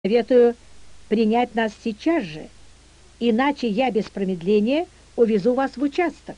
Советую принять нас сейчас же, иначе я без промедления увезу вас в участок.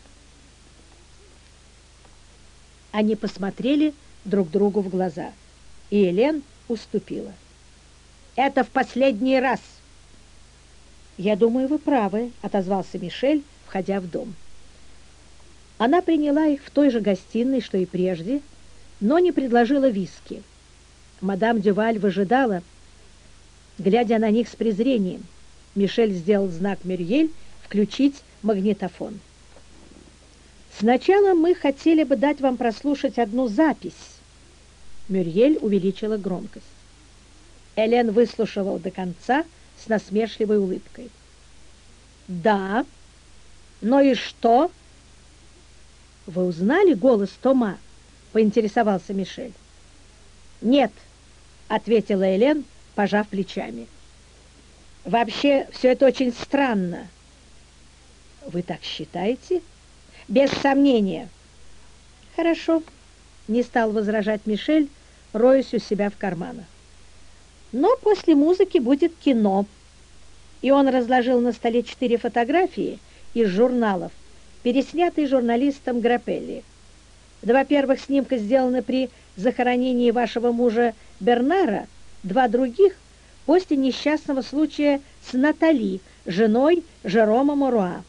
Они посмотрели друг другу в глаза, и Элен уступила. «Это в последний раз!» «Я думаю, вы правы», — отозвался Мишель, входя в дом. Она приняла их в той же гостиной, что и прежде, но не предложила виски. Мадам Дюваль выжидала, глядя на них с презрением. Мишель сделал знак Мюрьель включить магнитофон. «Сначала мы хотели бы дать вам прослушать одну запись». Мюрьель увеличила громкость. Элен выслушивал до конца с насмешливой улыбкой. «Да, но и что?» «Вы узнали голос Тома?» — поинтересовался Мишель. «Нет», — ответила Элен, пожав плечами. «Вообще, все это очень странно». «Вы так считаете?» «Без сомнения». «Хорошо», — не стал возражать Мишель, роясь у себя в карманах. «Но после музыки будет кино». И он разложил на столе 4 фотографии из журналов, переснятые журналистом Грапелли. 2 первых снимка сделаны при захоронении вашего мужа Бернара, 2 других — после несчастного случая с Натали, женой Жерома Моруа.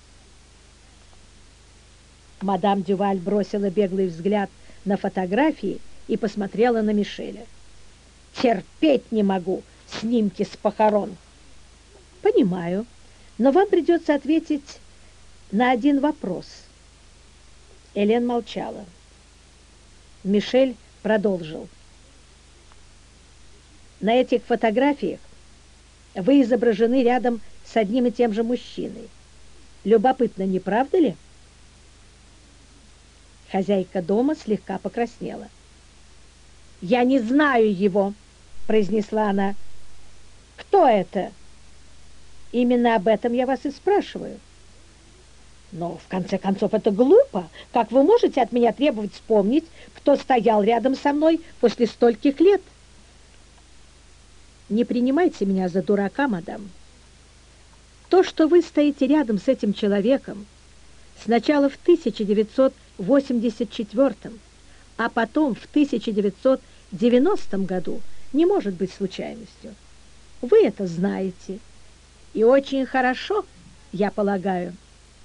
Мадам Дюваль бросила беглый взгляд на фотографии и посмотрела на Мишеля. «Терпеть не могу снимки с похорон». «Понимаю, но вам придется ответить на один вопрос». Элен молчала. Мишель продолжил. «На этих фотографиях вы изображены рядом с одним и тем же мужчиной. Любопытно, не правда ли?» Хозяйка дома слегка покраснела. «Я не знаю его», — произнесла она. «Кто это?» «Именно об этом я вас и спрашиваю». «Но, в конце концов, это глупо. Как вы можете от меня требовать вспомнить, кто стоял рядом со мной после стольких лет?» «Не принимайте меня за дурака, мадам. То, что вы стоите рядом с этим человеком сначала в 1984, а потом в 1990 году, не может быть случайностью. Вы это знаете. И очень хорошо, я полагаю».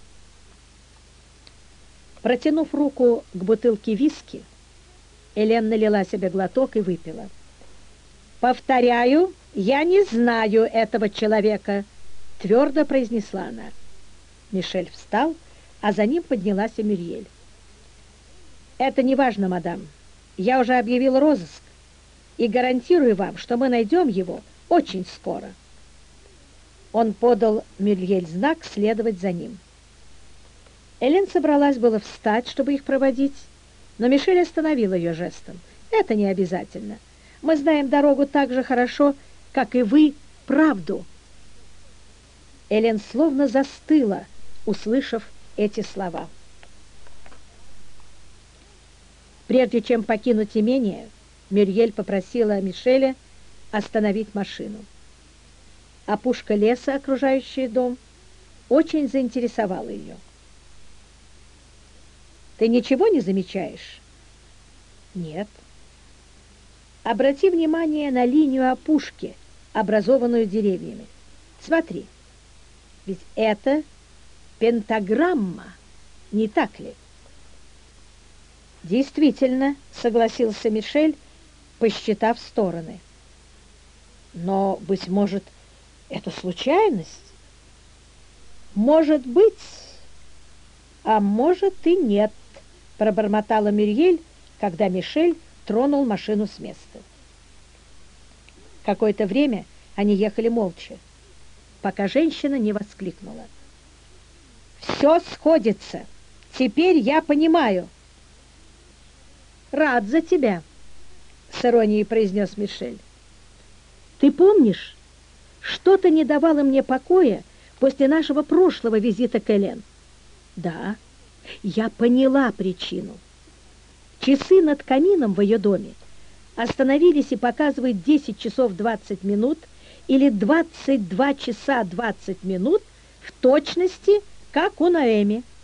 Протянув руку к бутылке виски, Элен налила себе глоток и выпила. «Повторяю, я не знаю этого человека», — твердо произнесла она. Мишель встал, а за ним поднялась и Мюрьель. «Это не важно, мадам. Я уже объявил розыск и гарантирую вам, что мы найдем его очень скоро». Он подал Мюрьель знак следовать за ним. Элен собралась было встать, чтобы их проводить, но Мишель остановил ее жестом. «Это не обязательно. Мы знаем дорогу так же хорошо, как и вы, правду». Элен словно застыла, услышав эти слова. Прежде чем покинуть имение, Мюрьель попросила Мишеля остановить машину. Опушка леса, окружающая дом, очень заинтересовала ее. «Ты ничего не замечаешь?» «Нет». «Обрати внимание на линию опушки, образованную деревьями. Смотри, ведь это пентаграмма, не так ли?» «Действительно», — согласился Мишель, посчитав стороны. «Но, быть может, это случайность?» «Может быть, а может и нет», — пробормотала Мюрьель, когда Мишель тронул машину с места. Какое-то время они ехали молча, пока женщина не воскликнула. «Все сходится. Теперь я понимаю». «Рад за тебя», — с иронией произнес Мишель. «Ты помнишь, что-то не давало мне покоя после нашего прошлого визита к Элен?» «Да, я поняла причину. Часы над камином в ее доме остановились и показывают 10 часов 20 минут, или 22 часа 20 минут в точности, как у Ноэми.